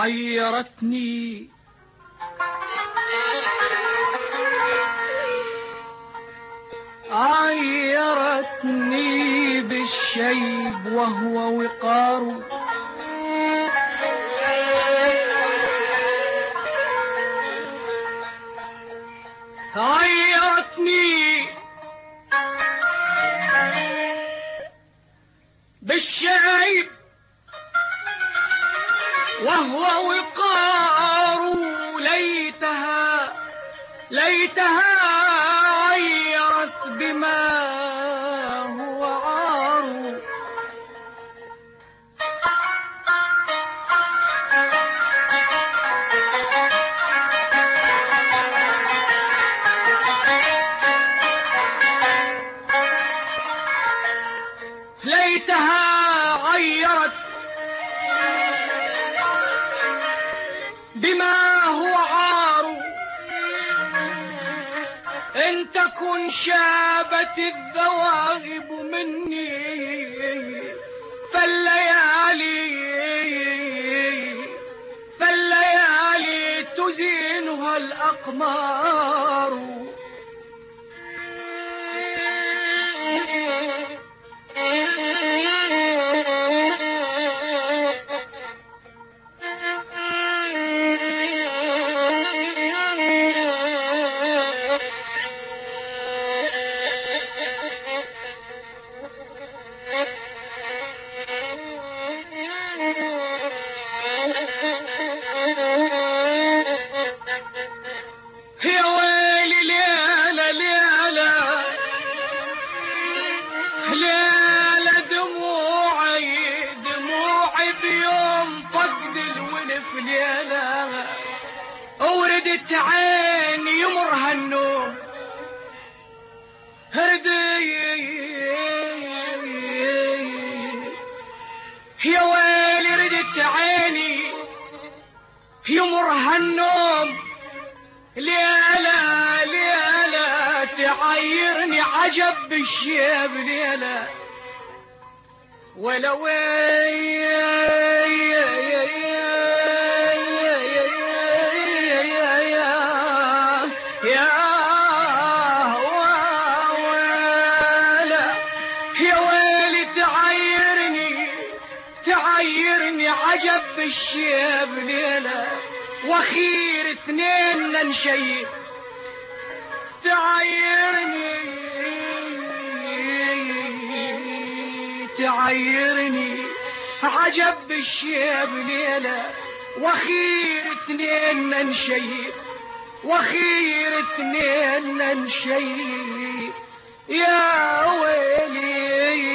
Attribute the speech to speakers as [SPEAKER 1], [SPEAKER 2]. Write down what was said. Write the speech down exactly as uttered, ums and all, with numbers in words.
[SPEAKER 1] عيرتني عيرتني بالشيب وهو وقار، عيرتني بالشيب وهو وقار، ليتها ليتها عيرت بما هو عار. ليتها عيرت بما هو عار، إن تكن شابت الذواهب مني فالليالي فالليالي تزينها الأقمار. يا ويلي ليلة ليلة ليلة دموعي دموعي بيوم فقد الولف ليلة، وردت عيني يمرها النوم هردي. يا ويلي ردت عيني يمرها النوم ليلة ليلة تعيرني عجب بالشيب ليلة. ولو يا ويلي تعيرني تعيرني عجب بالشيب ليلة، واخير اثنين ننشيب تعيرني تعيرني عجب بالشيب ليلة، واخير اثنين ننشيب واخير اثنين ننشيب. يا ويلي